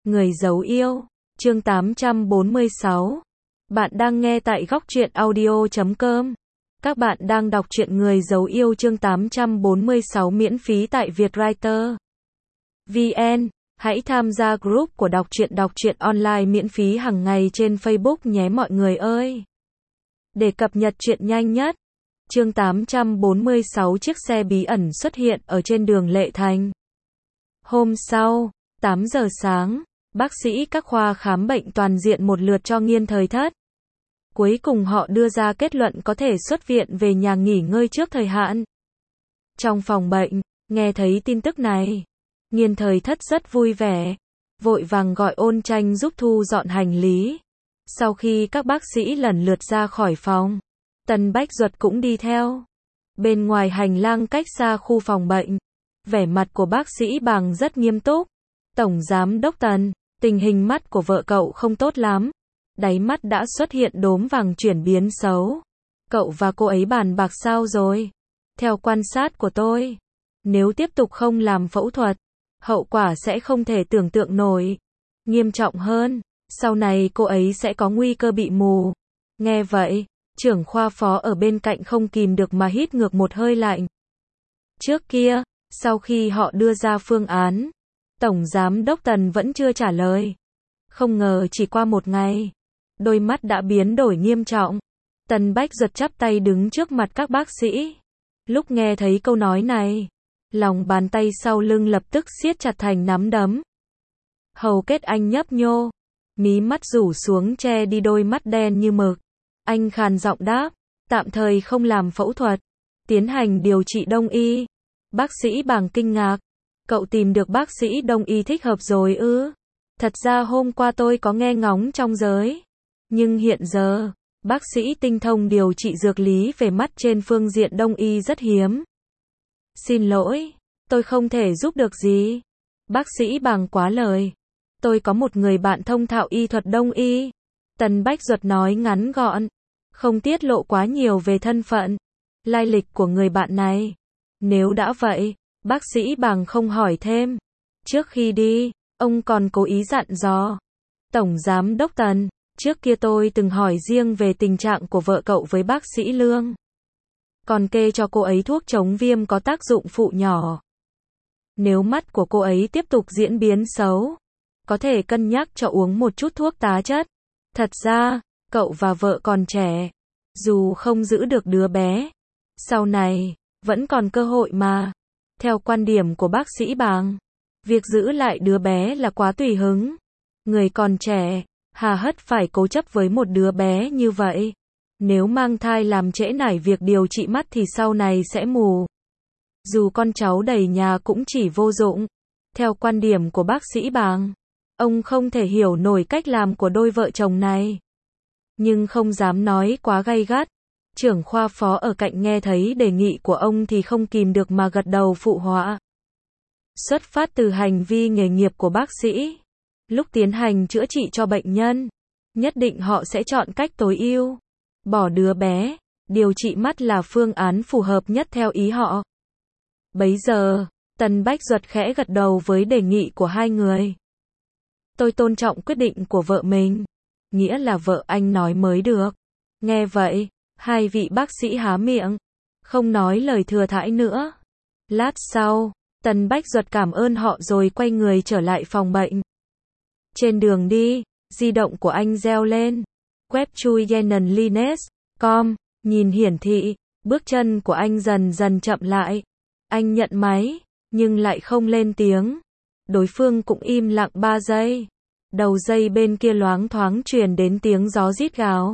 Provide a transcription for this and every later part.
Người giấu yêu, chương 846. Bạn đang nghe tại góc truyện audio.com. Các bạn đang đọc truyện Người giấu yêu chương 846 miễn phí tại Vietwriter VN. Hãy tham gia group của đọc truyện online miễn phí hàng ngày trên Facebook nhé mọi người ơi. Để cập nhật truyện nhanh nhất. Chương 846 chiếc xe bí ẩn xuất hiện ở trên đường Lệ Thành. Hôm sau, 8 giờ sáng, bác sĩ các khoa khám bệnh toàn diện một lượt cho Nghiên Thời Thất. Cuối cùng họ đưa ra kết luận có thể xuất viện về nhà nghỉ ngơi trước thời hạn. Trong phòng bệnh, nghe thấy tin tức này, Nghiên Thời Thất rất vui vẻ, vội vàng gọi Ôn Tranh giúp thu dọn hành lý. Sau khi các bác sĩ lần lượt ra khỏi phòng, Tần Bách Duật cũng đi theo. Bên ngoài hành lang cách xa khu phòng bệnh, vẻ mặt của bác sĩ Bàng rất nghiêm túc. Tổng giám đốc Tần, tình hình mắt của vợ cậu không tốt lắm. Đáy mắt đã xuất hiện đốm vàng chuyển biến xấu. Cậu và cô ấy bàn bạc sao rồi? Theo quan sát của tôi, nếu tiếp tục không làm phẫu thuật, hậu quả sẽ không thể tưởng tượng nổi. Nghiêm trọng hơn, sau này cô ấy sẽ có nguy cơ bị mù. Nghe vậy, trưởng khoa phó ở bên cạnh không kìm được mà hít ngược một hơi lạnh. Trước kia, sau khi họ đưa ra phương án, Tổng giám đốc Tần vẫn chưa trả lời. Không ngờ chỉ qua một ngày, đôi mắt đã biến đổi nghiêm trọng. Tần Bách Duật chắp tay đứng trước mặt các bác sĩ. Lúc nghe thấy câu nói này, lòng bàn tay sau lưng lập tức siết chặt thành nắm đấm. Hầu kết anh nhấp nhô, mí mắt rủ xuống che đi đôi mắt đen như mực. Anh khàn giọng đáp, tạm thời không làm phẫu thuật, tiến hành điều trị đông y. Bác sĩ Bàng kinh ngạc, cậu tìm được bác sĩ đông y thích hợp rồi ư? Thật ra hôm qua tôi có nghe ngóng trong giới, nhưng hiện giờ, bác sĩ tinh thông điều trị dược lý về mắt trên phương diện đông y rất hiếm. Xin lỗi, tôi không thể giúp được gì. Bác sĩ Bàng quá lời. Tôi có một người bạn thông thạo y thuật đông y. Tần Bách Duật nói ngắn gọn, không tiết lộ quá nhiều về thân phận, lai lịch của người bạn này. Nếu đã vậy, bác sĩ Bàng không hỏi thêm. Trước khi đi, ông còn cố ý dặn dò. Tổng giám đốc Tần, trước kia tôi từng hỏi riêng về tình trạng của vợ cậu với bác sĩ Lương. Còn kê cho cô ấy thuốc chống viêm có tác dụng phụ nhỏ. Nếu mắt của cô ấy tiếp tục diễn biến xấu, có thể cân nhắc cho uống một chút thuốc tá chất. Thật ra, cậu và vợ còn trẻ, dù không giữ được đứa bé, sau này, vẫn còn cơ hội mà. Theo quan điểm của bác sĩ Bàng, việc giữ lại đứa bé là quá tùy hứng. Người còn trẻ, hà hất phải cố chấp với một đứa bé như vậy. Nếu mang thai làm trễ nải việc điều trị mắt thì sau này sẽ mù. Dù con cháu đầy nhà cũng chỉ vô dụng. Theo quan điểm của bác sĩ Bàng, ông không thể hiểu nổi cách làm của đôi vợ chồng này. Nhưng không dám nói quá gay gắt. Trưởng khoa phó ở cạnh nghe thấy đề nghị của ông thì không kìm được mà gật đầu phụ họa. Xuất phát từ hành vi nghề nghiệp của bác sĩ, lúc tiến hành chữa trị cho bệnh nhân, nhất định họ sẽ chọn cách tối ưu. Bỏ đứa bé, điều trị mắt là phương án phù hợp nhất theo ý họ. Bấy giờ, Tần Bách Duật khẽ gật đầu với đề nghị của hai người. Tôi tôn trọng quyết định của vợ mình, nghĩa là vợ anh nói mới được. Nghe vậy, hai vị bác sĩ há miệng, không nói lời thừa thãi nữa. Lát sau, Tần Bách Duật cảm ơn họ rồi quay người trở lại phòng bệnh. Trên đường đi, di động của anh reo lên. Web chui yenenlines.com, nhìn hiển thị, bước chân của anh dần dần chậm lại. Anh nhận máy, nhưng lại không lên tiếng. Đối phương cũng im lặng 3 giây. Đầu dây bên kia loáng thoáng truyền đến tiếng gió rít gào.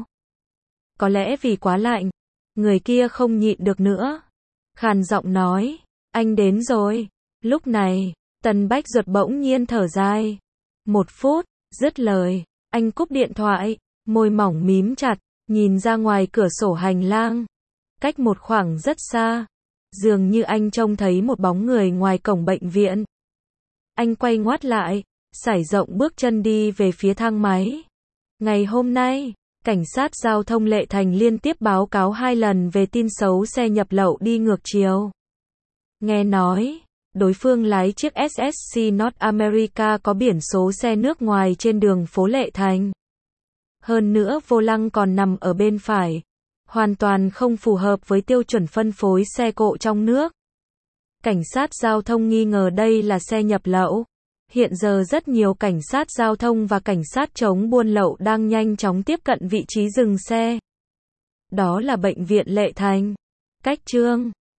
Có lẽ vì quá lạnh, người kia không nhịn được nữa. Khàn giọng nói, anh đến rồi. Lúc này, Tần Bách Duật bỗng nhiên thở dài. 1 phút, dứt lời, anh cúp điện thoại, môi mỏng mím chặt, nhìn ra ngoài cửa sổ hành lang. Cách một khoảng rất xa, dường như anh trông thấy một bóng người ngoài cổng bệnh viện. Anh quay ngoắt lại, sải rộng bước chân đi về phía thang máy. Ngày hôm nay, cảnh sát giao thông Lệ Thành liên tiếp báo cáo 2 lần về tin xấu xe nhập lậu đi ngược chiều. Nghe nói, đối phương lái chiếc SSC North America có biển số xe nước ngoài trên đường phố Lệ Thành. Hơn nữa vô lăng còn nằm ở bên phải, hoàn toàn không phù hợp với tiêu chuẩn phân phối xe cộ trong nước. Cảnh sát giao thông nghi ngờ đây là xe nhập lậu. Hiện giờ rất nhiều cảnh sát giao thông và cảnh sát chống buôn lậu đang nhanh chóng tiếp cận vị trí dừng xe. Đó là bệnh viện Lệ Thành. Cách chương